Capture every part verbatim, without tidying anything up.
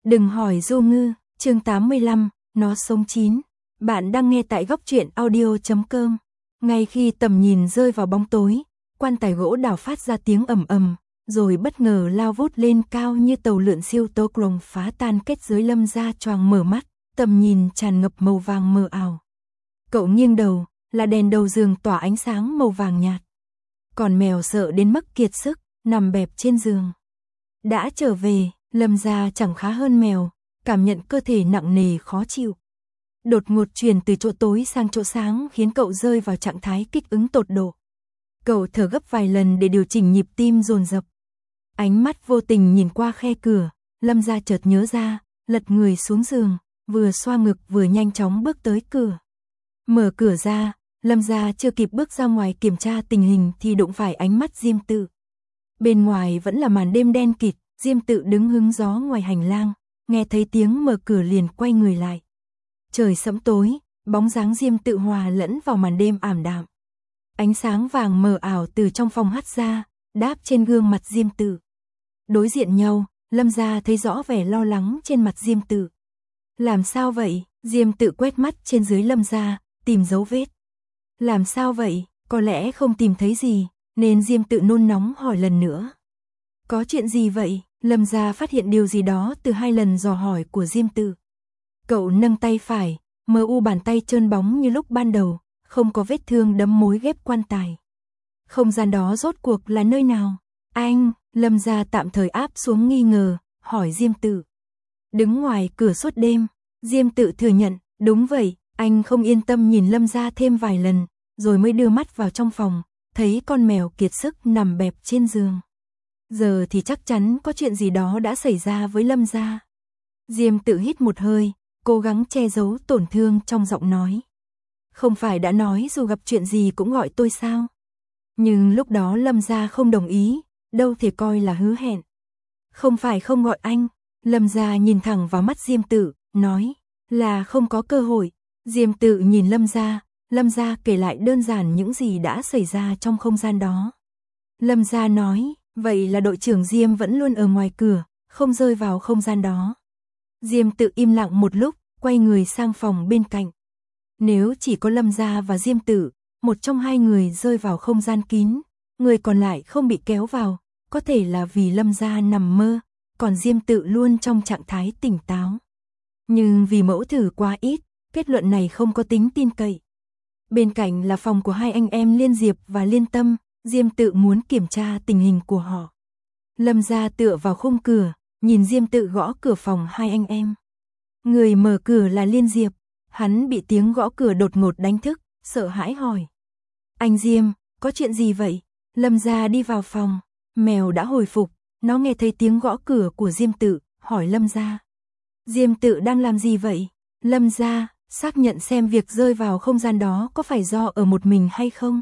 Đừng hỏi Du Ngư, chương tám mươi lăm, nó sống chín. Bạn đang nghe tại góc truyện audio chấm com. Ngay khi tầm nhìn rơi vào bóng tối, quan tài gỗ đào phát ra tiếng ầm ầm, rồi bất ngờ lao vút lên cao như tàu lượn siêu tốc rồng phá tan kết giới. Lâm Gia choàng mở mắt, tầm nhìn tràn ngập màu vàng mờ ảo. Cậu nghiêng đầu, là đèn đầu giường tỏa ánh sáng màu vàng nhạt. Còn mèo sợ đến mức kiệt sức, nằm bẹp trên giường. Đã trở về, Lâm Gia chẳng khá hơn mèo, cảm nhận cơ thể nặng nề khó chịu. Đột ngột chuyển từ chỗ tối sang chỗ sáng khiến cậu rơi vào trạng thái kích ứng tột độ. Cậu thở gấp vài lần để điều chỉnh nhịp tim dồn dập. Ánh mắt vô tình nhìn qua khe cửa, Lâm Gia chợt nhớ ra, lật người xuống giường, vừa xoa ngực vừa nhanh chóng bước tới cửa. Mở cửa ra, Lâm Gia chưa kịp bước ra ngoài kiểm tra tình hình thì đụng phải ánh mắt Diêm Tự. Bên ngoài vẫn là màn đêm đen kịt, Diêm Tự đứng hứng gió ngoài hành lang, nghe thấy tiếng mở cửa liền quay người lại. Trời sẫm tối, bóng dáng Diêm Tự hòa lẫn vào màn đêm ảm đạm. Ánh sáng vàng mờ ảo từ trong phòng hắt ra, đáp trên gương mặt Diêm Tự. Đối diện nhau, Lâm Gia thấy rõ vẻ lo lắng trên mặt Diêm Tự. Làm sao vậy? Diêm Tự quét mắt trên dưới Lâm Gia, tìm dấu vết. Làm sao vậy? Có lẽ không tìm thấy gì, nên Diêm Tự nôn nóng hỏi lần nữa. Có chuyện gì vậy? Lâm Gia phát hiện điều gì đó từ hai lần dò hỏi của Diêm Tự. Cậu nâng tay phải, mờ u bàn tay trơn bóng như lúc ban đầu, không có vết thương đấm mối ghép quan tài. Không gian đó rốt cuộc là nơi nào? Anh, Lâm Gia tạm thời áp xuống nghi ngờ, hỏi Diêm Tự. Đứng ngoài cửa suốt đêm, Diêm Tự thừa nhận, đúng vậy, anh không yên tâm nhìn Lâm Gia thêm vài lần, rồi mới đưa mắt vào trong phòng, thấy con mèo kiệt sức nằm bẹp trên giường. Giờ thì chắc chắn có chuyện gì đó đã xảy ra với Lâm Gia. Diêm Tự hít một hơi, cố gắng che giấu tổn thương trong giọng nói. Không phải đã nói dù gặp chuyện gì cũng gọi tôi sao? Nhưng lúc đó Lâm Gia không đồng ý, đâu thể coi là hứa hẹn. Không phải không gọi anh, Lâm Gia nhìn thẳng vào mắt Diêm Tự, nói là không có cơ hội. Diêm Tự nhìn Lâm Gia, Lâm Gia kể lại đơn giản những gì đã xảy ra trong không gian đó. Lâm Gia nói, vậy là đội trưởng Diêm vẫn luôn ở ngoài cửa, không rơi vào không gian đó. Diêm Tự im lặng một lúc, quay người sang phòng bên cạnh. Nếu chỉ có Lâm Gia và Diêm Tự, một trong hai người rơi vào không gian kín, người còn lại không bị kéo vào, có thể là vì Lâm Gia nằm mơ, còn Diêm Tự luôn trong trạng thái tỉnh táo. Nhưng vì mẫu thử quá ít, kết luận này không có tính tin cậy. Bên cạnh là phòng của hai anh em Liên Diệp và Liên Tâm, Diêm Tự muốn kiểm tra tình hình của họ. Lâm Gia tựa vào khung cửa, nhìn Diêm Tự gõ cửa phòng hai anh em. Người mở cửa là Liên Diệp, hắn bị tiếng gõ cửa đột ngột đánh thức, sợ hãi hỏi. Anh Diêm, có chuyện gì vậy? Lâm Gia đi vào phòng, mèo đã hồi phục, nó nghe thấy tiếng gõ cửa của Diêm Tự, hỏi Lâm Gia. Diêm Tự đang làm gì vậy? Lâm Gia, xác nhận xem việc rơi vào không gian đó có phải do ở một mình hay không?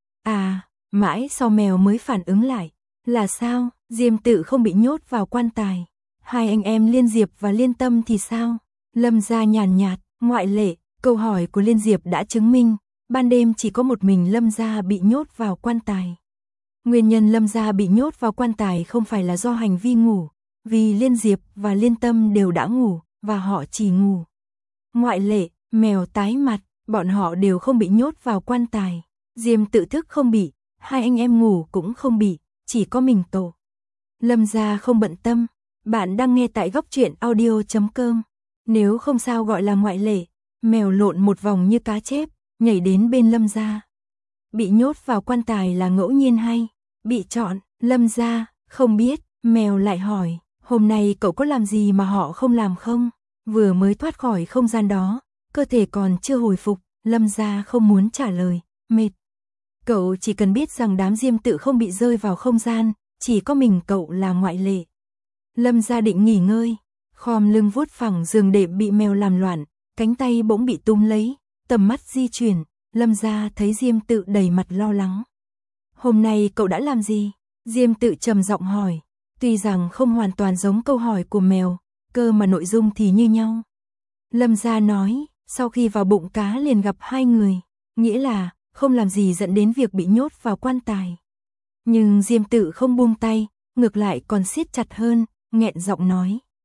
À, mãi sau mèo mới phản ứng lại. Là sao? Diêm Tự không bị nhốt vào quan tài. Hai anh em Liên Diệp và Liên Tâm thì sao? Lâm Gia nhàn nhạt, ngoại lệ, câu hỏi của Liên Diệp đã chứng minh, ban đêm chỉ có một mình Lâm Gia bị nhốt vào quan tài. Nguyên nhân Lâm Gia bị nhốt vào quan tài không phải là do hành vi ngủ, vì Liên Diệp và Liên Tâm đều đã ngủ, và họ chỉ ngủ. Ngoại lệ, mèo tái mặt, bọn họ đều không bị nhốt vào quan tài. Diêm Tự thức không bị, hai anh em ngủ cũng không bị, chỉ có mình tổ. Lâm Gia không bận tâm, bạn đang nghe tại góc truyện audio chấm com. Nếu không sao gọi là ngoại lệ, mèo lộn một vòng như cá chép, nhảy đến bên Lâm Gia. Bị nhốt vào quan tài là ngẫu nhiên hay bị chọn? Lâm Gia, không biết, mèo lại hỏi, hôm nay cậu có làm gì mà họ không làm không? Vừa mới thoát khỏi không gian đó, cơ thể còn chưa hồi phục, Lâm Gia không muốn trả lời, mệt. Cậu chỉ cần biết rằng đám Diêm Tự không bị rơi vào không gian, chỉ có mình cậu là ngoại lệ. Lâm Gia định nghỉ ngơi, khom lưng vuốt phẳng giường đệm bị mèo làm loạn, cánh tay bỗng bị túm lấy, tầm mắt di chuyển, Lâm Gia thấy Diêm Tự đầy mặt lo lắng. Hôm nay cậu đã làm gì? Diêm Tự trầm giọng hỏi, tuy rằng không hoàn toàn giống câu hỏi của mèo, cơ mà nội dung thì như nhau. Lâm Gia nói, sau khi vào bụng cá liền gặp hai người, nghĩa là không làm gì dẫn đến việc bị nhốt vào quan tài. Nhưng Diêm Tự không buông tay, ngược lại còn siết chặt hơn, nghẹn giọng nói.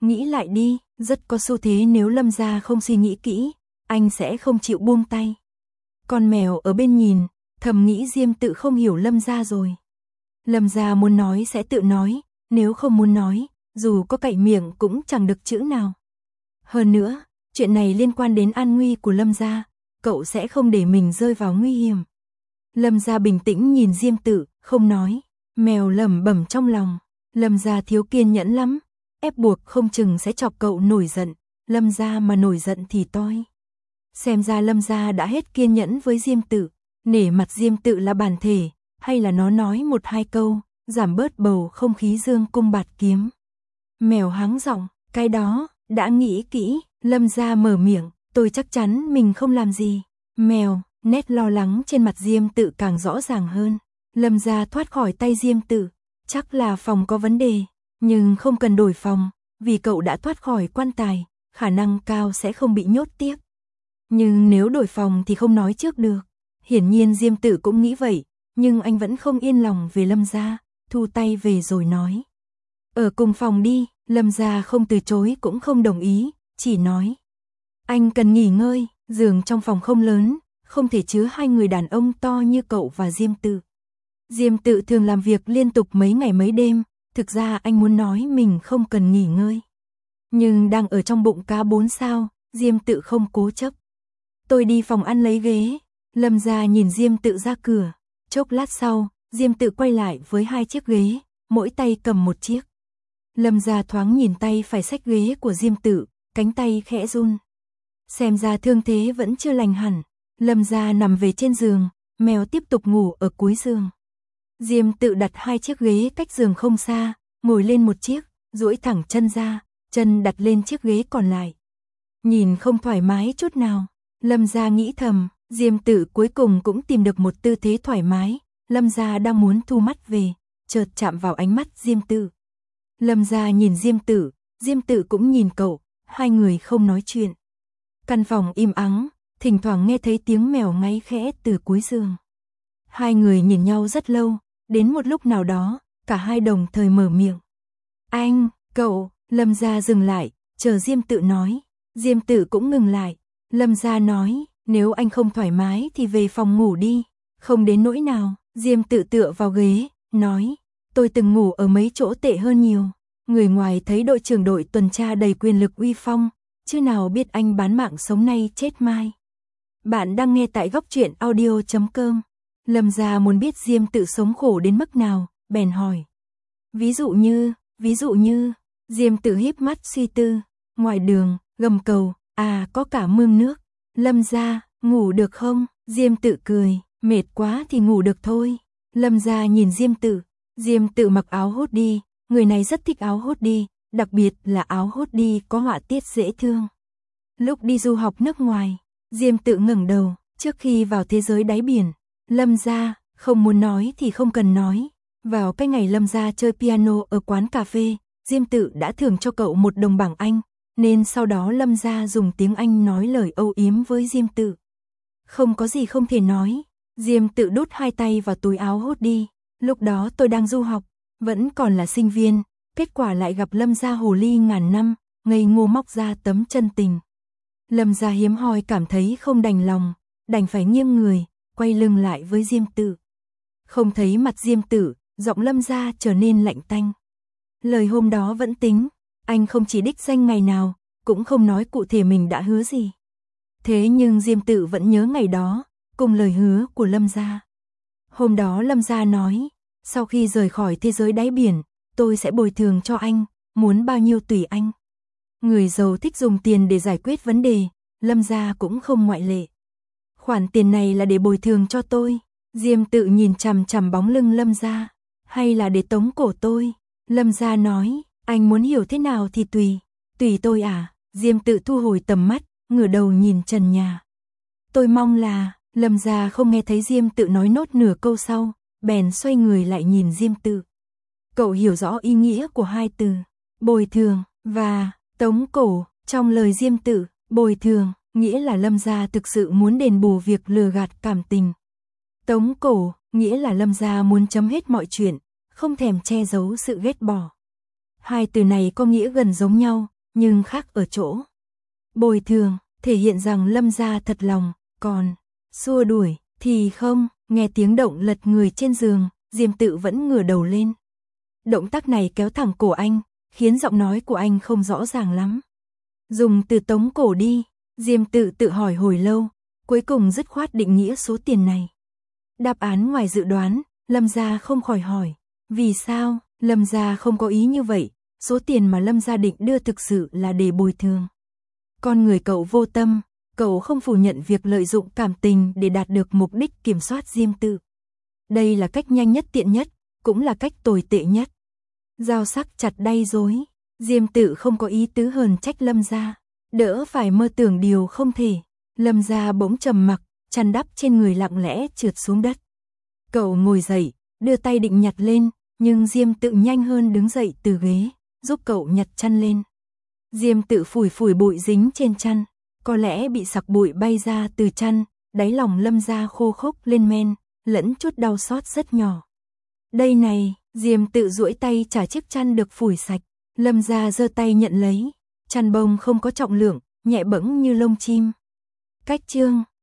Nghĩ lại đi, rất có xu thế nếu Lâm gia không suy nghĩ kỹ, anh sẽ không chịu buông tay. Con mèo ở bên nhìn, thầm nghĩ Diêm Tự không hiểu Lâm gia rồi. Lâm gia muốn nói sẽ tự nói, nếu không muốn nói, dù có cậy miệng cũng chẳng được chữ nào. Hơn nữa, chuyện này liên quan đến an nguy của Lâm gia, cậu sẽ không để mình rơi vào nguy hiểm. Lâm gia bình tĩnh nhìn Diêm Tự, không nói. Mèo lẩm bẩm trong lòng, Lâm gia thiếu kiên nhẫn lắm, ép buộc không chừng sẽ chọc cậu nổi giận, Lâm gia mà nổi giận thì toi. Xem ra Lâm gia đã hết kiên nhẫn với Diêm Tự, nể mặt Diêm Tự là bản thể, hay là nó nói một hai câu, giảm bớt bầu không khí dương cung bạt kiếm. Mèo hắng giọng, cái đó, đã nghĩ kỹ, Lâm gia mở miệng, tôi chắc chắn mình không làm gì. Mèo, nét lo lắng trên mặt Diêm Tự càng rõ ràng hơn. Lâm gia thoát khỏi tay Diêm Tự, chắc là phòng có vấn đề, nhưng không cần đổi phòng, vì cậu đã thoát khỏi quan tài, khả năng cao sẽ không bị nhốt tiếp. Nhưng nếu đổi phòng thì không nói trước được. Hiển nhiên Diêm Tự cũng nghĩ vậy, nhưng anh vẫn không yên lòng về Lâm gia, thu tay về rồi nói. Ở cùng phòng đi, Lâm gia không từ chối cũng không đồng ý, chỉ nói. Anh cần nghỉ ngơi, giường trong phòng không lớn, không thể chứa hai người đàn ông to như cậu và Diêm Tự. Diêm Tự thường làm việc liên tục mấy ngày mấy đêm, thực ra anh muốn nói mình không cần nghỉ ngơi. Nhưng đang ở trong bụng cá bốn sao, Diêm Tự không cố chấp. Tôi đi phòng ăn lấy ghế, Lâm gia nhìn Diêm Tự ra cửa, chốc lát sau, Diêm Tự quay lại với hai chiếc ghế, mỗi tay cầm một chiếc. Lâm gia thoáng nhìn tay phải xách ghế của Diêm Tự, cánh tay khẽ run. Xem ra thương thế vẫn chưa lành hẳn, Lâm gia nằm về trên giường, mèo tiếp tục ngủ ở cuối giường. Diêm Tự đặt hai chiếc ghế cách giường không xa, ngồi lên một chiếc, duỗi thẳng chân ra, chân đặt lên chiếc ghế còn lại. Nhìn không thoải mái chút nào, Lâm gia nghĩ thầm, Diêm Tự cuối cùng cũng tìm được một tư thế thoải mái, Lâm gia đang muốn thu mắt về, chợt chạm vào ánh mắt Diêm Tự. Lâm gia nhìn Diêm Tự, Diêm Tự cũng nhìn cậu, hai người không nói chuyện. Căn phòng im ắng, thỉnh thoảng nghe thấy tiếng mèo ngáy khẽ từ cuối giường. Hai người nhìn nhau rất lâu, đến một lúc nào đó, cả hai đồng thời mở miệng. Anh, cậu, Lâm gia dừng lại, chờ Diêm Tự nói. Diêm Tự cũng ngừng lại. Lâm gia nói, nếu anh không thoải mái thì về phòng ngủ đi, không đến nỗi nào. Diêm Tự tựa vào ghế, nói, tôi từng ngủ ở mấy chỗ tệ hơn nhiều. Người ngoài thấy đội trưởng đội tuần tra đầy quyền lực uy phong, chứ nào biết anh bán mạng sống nay chết mai. Bạn đang nghe tại góc truyện audio chấm com. Lâm gia muốn biết Diêm Tự sống khổ đến mức nào, bèn hỏi. Ví dụ như, ví dụ như, Diêm Tự híp mắt suy tư, ngoài đường, gầm cầu, à có cả mương nước. Lâm gia, ngủ được không? Diêm Tự cười, mệt quá thì ngủ được thôi. Lâm gia nhìn Diêm Tự, Diêm Tự mặc áo hốt đi, người này rất thích áo hốt đi, đặc biệt là áo hốt đi có họa tiết dễ thương. Lúc đi du học nước ngoài, Diêm Tự ngẩng đầu, trước khi vào thế giới đáy biển, Lâm gia, không muốn nói thì không cần nói. Vào cái ngày Lâm gia chơi piano ở quán cà phê, Diêm Tự đã thưởng cho cậu một đồng bảng Anh, nên sau đó Lâm gia dùng tiếng Anh nói lời âu yếm với Diêm Tự. Không có gì không thể nói. Diêm Tự đút hai tay vào túi áo hốt đi. Lúc đó tôi đang du học, vẫn còn là sinh viên, kết quả lại gặp Lâm gia hồ ly ngàn năm, ngây ngô móc ra tấm chân tình. Lâm gia hiếm hoi cảm thấy không đành lòng, đành phải nghiêng người, quay lưng lại với Diêm Tự. Không thấy mặt Diêm Tự, giọng Lâm gia trở nên lạnh tanh. Lời hôm đó vẫn tính, anh không chỉ đích danh ngày nào, cũng không nói cụ thể mình đã hứa gì. Thế nhưng Diêm Tự vẫn nhớ ngày đó, cùng lời hứa của Lâm gia. Hôm đó Lâm gia nói, sau khi rời khỏi thế giới đáy biển, tôi sẽ bồi thường cho anh, muốn bao nhiêu tùy anh. Người giàu thích dùng tiền để giải quyết vấn đề, Lâm gia cũng không ngoại lệ. Khoản tiền này là để bồi thường cho tôi. Diêm Tự nhìn chằm chằm bóng lưng Lâm gia, hay là để tống cổ tôi? Lâm gia nói, anh muốn hiểu thế nào thì tùy, tùy tôi à? Diêm Tự thu hồi tầm mắt, ngửa đầu nhìn trần nhà. Tôi mong là, Lâm gia không nghe thấy Diêm Tự nói nốt nửa câu sau, bèn xoay người lại nhìn Diêm Tự. Cậu hiểu rõ ý nghĩa của hai từ, bồi thường, và tống cổ. Trong lời Diêm Tự, bồi thường, nghĩa là Lâm gia thực sự muốn đền bù việc lừa gạt cảm tình. Tống cổ, nghĩa là Lâm gia muốn chấm hết mọi chuyện, không thèm che giấu sự ghét bỏ. Hai từ này có nghĩa gần giống nhau, nhưng khác ở chỗ. Bồi thường, thể hiện rằng Lâm gia thật lòng, còn xua đuổi, thì không, nghe tiếng động lật người trên giường, Diêm Tự vẫn ngửa đầu lên. Động tác này kéo thẳng cổ anh, khiến giọng nói của anh không rõ ràng lắm. Dùng từ tống cổ đi, Diêm Tự tự hỏi hồi lâu, cuối cùng dứt khoát định nghĩa số tiền này. Đáp án ngoài dự đoán, Lâm gia không khỏi hỏi, vì sao? Lâm gia không có ý như vậy, số tiền mà Lâm gia định đưa thực sự là để bồi thường. Con người cậu vô tâm, cậu không phủ nhận việc lợi dụng cảm tình để đạt được mục đích kiểm soát Diêm Tự. Đây là cách nhanh nhất tiện nhất, cũng là cách tồi tệ nhất. Dao sắc chặt đay dối, Diêm Tự không có ý tứ hờn trách Lâm gia, đỡ phải mơ tưởng điều không thể. Lâm gia bỗng trầm mặc, chăn đắp trên người lặng lẽ trượt xuống đất. Cậu ngồi dậy, đưa tay định nhặt lên, nhưng Diêm Tự nhanh hơn đứng dậy từ ghế, giúp cậu nhặt chăn lên. Diêm Tự phủi phủi bụi dính trên chăn, có lẽ bị sặc bụi bay ra từ chăn, đáy lòng Lâm gia khô khốc lên men, lẫn chút đau xót rất nhỏ. Đây này, Diêm Tự duỗi tay trả chiếc chăn được phủi sạch, Lâm gia giơ tay nhận lấy, chăn bông không có trọng lượng, nhẹ bẫng như lông chim. Cách chương